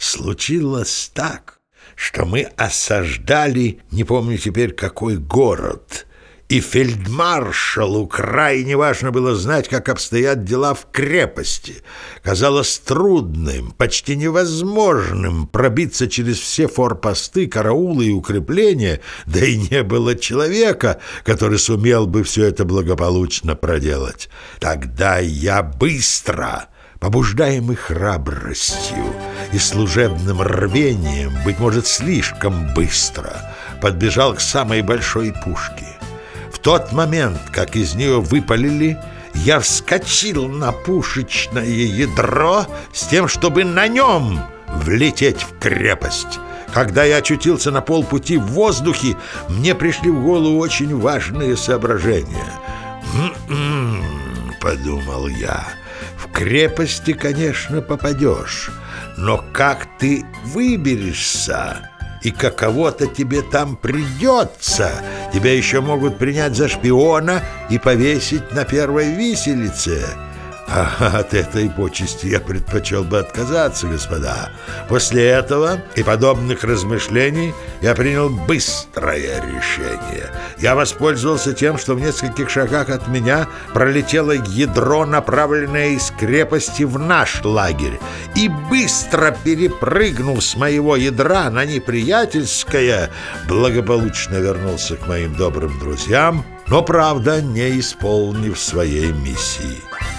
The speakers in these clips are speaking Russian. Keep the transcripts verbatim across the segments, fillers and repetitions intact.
случилось так, что мы осаждали, не помню теперь какой город, и фельдмаршалу крайне важно было знать, как обстоят дела в крепости. Казалось трудным, почти невозможным пробиться через все форпосты, караулы и укрепления, да и не было человека, который сумел бы все это благополучно проделать. Тогда я быстро, побуждаемый храбростью и служебным рвением, быть может, слишком быстро, подбежал к самой большой пушке. В тот момент, как из нее выпалили, я вскочил на пушечное ядро с тем, чтобы на нем влететь в крепость. Когда я очутился на полпути в воздухе, мне пришли в голову очень важные соображения. «М-м-м», — подумал я, — «в крепости, конечно, попадешь, но как ты выберешься? И каково-то тебе там придется. Тебя еще могут принять за шпиона и повесить на первой виселице. А от этой почести я предпочел бы отказаться, господа. После этого и подобных размышлений я принял быстрое решение. Я воспользовался тем, что в нескольких шагах от меня пролетело ядро, направленное из крепости в наш лагерь, и быстро перепрыгнув с моего ядра на неприятельское, благополучно вернулся к моим добрым друзьям, но, правда, не исполнив своей миссии.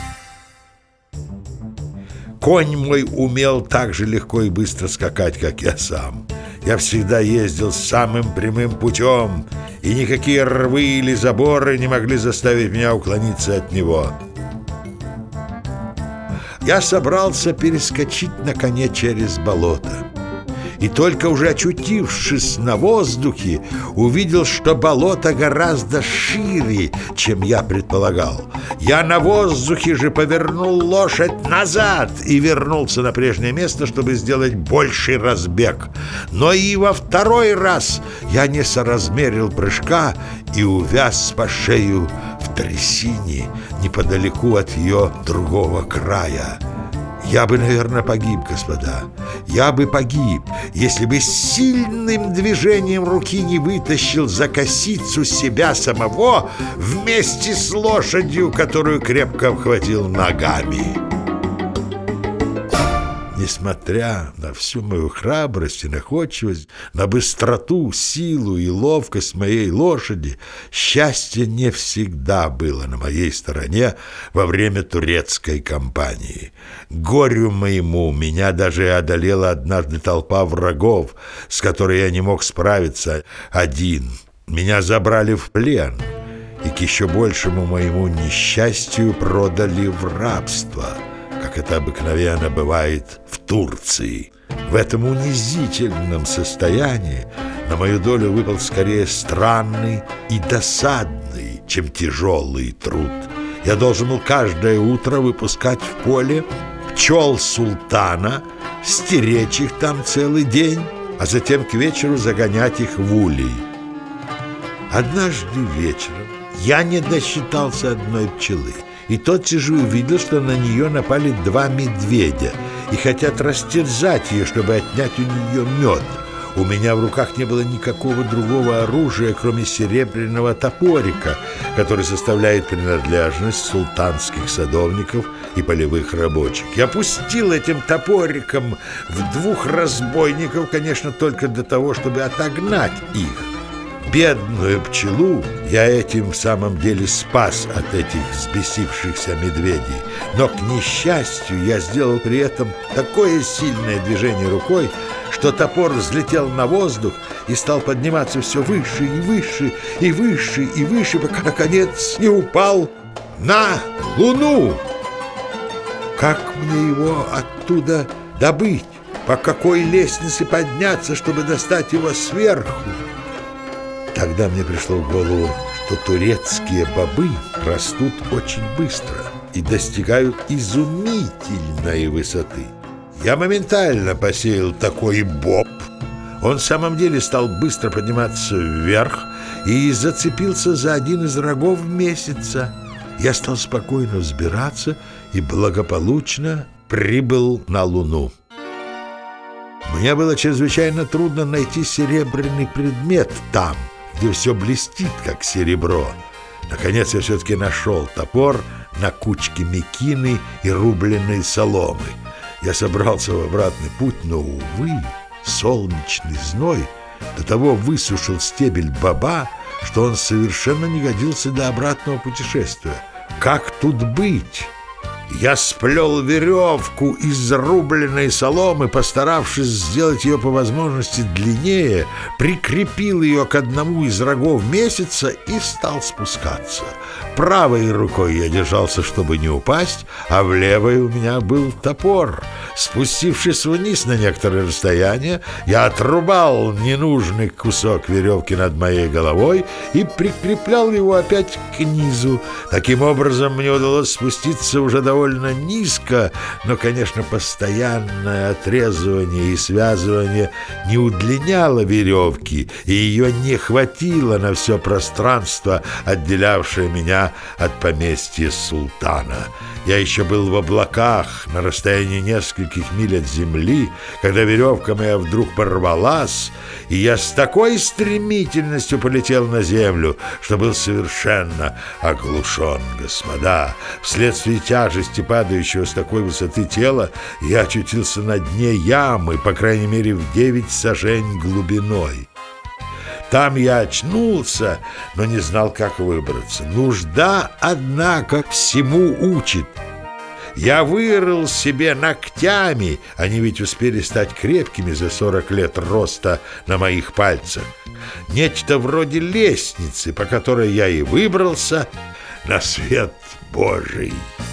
Конь мой умел так же легко и быстро скакать, как я сам. Я всегда ездил самым прямым путем, и никакие рвы или заборы не могли заставить меня уклониться от него. Я собрался перескочить на коне через болото. И только уже очутившись на воздухе, увидел, что болото гораздо шире, чем я предполагал. Я на воздухе же повернул лошадь назад и вернулся на прежнее место, чтобы сделать больший разбег. Но и во второй раз я не соразмерил прыжка и увяз по шею в трясине неподалеку от ее другого края. Я бы, наверное, погиб, господа. Я бы погиб, если бы сильным движением руки не вытащил за косицу себя самого вместе с лошадью, которую крепко обхватил ногами. Несмотря на всю мою храбрость и находчивость, на быстроту, силу и ловкость моей лошади, счастье не всегда было на моей стороне во время турецкой кампании. Горю моему меня даже одолела однажды толпа врагов, с которой я не мог справиться один. Меня забрали в плен и к еще большему моему несчастью продали в рабство, как это обыкновенно бывает в Турции. В этом унизительном состоянии на мою долю выпал скорее странный и досадный, чем тяжелый труд. Я должен был каждое утро выпускать в поле пчел султана, стеречь их там целый день, а затем к вечеру загонять их в улей. Однажды вечером я не досчитался одной пчелы, и тотчас же увидел, что на нее напали два медведя и хотят растерзать ее, чтобы отнять у нее мед. У меня в руках не было никакого другого оружия, кроме серебряного топорика, который составляет принадлежность султанских садовников и полевых рабочих. Я пустил этим топориком в двух разбойников, конечно, только для того, чтобы отогнать их. Бедную пчелу я этим в самом деле спас от этих взбесившихся медведей. Но, к несчастью, я сделал при этом такое сильное движение рукой, что топор взлетел на воздух и стал подниматься все выше и выше, и выше, и выше, пока, наконец, не упал на Луну. Как мне его оттуда добыть? По какой лестнице подняться, чтобы достать его сверху? Тогда мне пришло в голову, что турецкие бобы растут очень быстро и достигают изумительной высоты. Я моментально посеял такой боб. Он в самом деле стал быстро подниматься вверх и зацепился за один из рогов месяца. Я стал спокойно взбираться и благополучно прибыл на Луну. Мне было чрезвычайно трудно найти серебряный предмет там, где все блестит, как серебро. Наконец я все-таки нашел топор на кучке мекины и рубленной соломы. Я собрался в обратный путь, но, увы, солнечный зной до того высушил стебель боба, что он совершенно не годился для обратного путешествия. Как тут быть? Я сплел веревку из рубленной соломы, постаравшись сделать ее по возможности длиннее, прикрепил ее к одному из рогов месяца и стал спускаться. Правой рукой я держался, чтобы не упасть, а в левой у меня был топор. Спустившись вниз на некоторое расстояние, я отрубал ненужный кусок веревки над моей головой и прикреплял его опять к низу. Таким образом, мне удалось спуститься уже довольно низко, но, конечно, постоянное отрезывание и связывание не удлиняло веревки, и ее не хватило на все пространство, отделявшее меня от поместья султана. Я еще был в облаках на расстоянии нескольких миль от земли, когда веревка моя вдруг порвалась, и я с такой стремительностью полетел на землю, что был совершенно оглушен, господа. Вследствие тяжести падающего с такой высоты тела я очутился на дне ямы, по крайней мере, в девять сажень глубиной. Там я очнулся, но не знал, как выбраться. Нужда, однако, всему учит. Я вырыл себе ногтями, они ведь успели стать крепкими за сорок лет роста на моих пальцах, нечто вроде лестницы, по которой я и выбрался на свет Божий.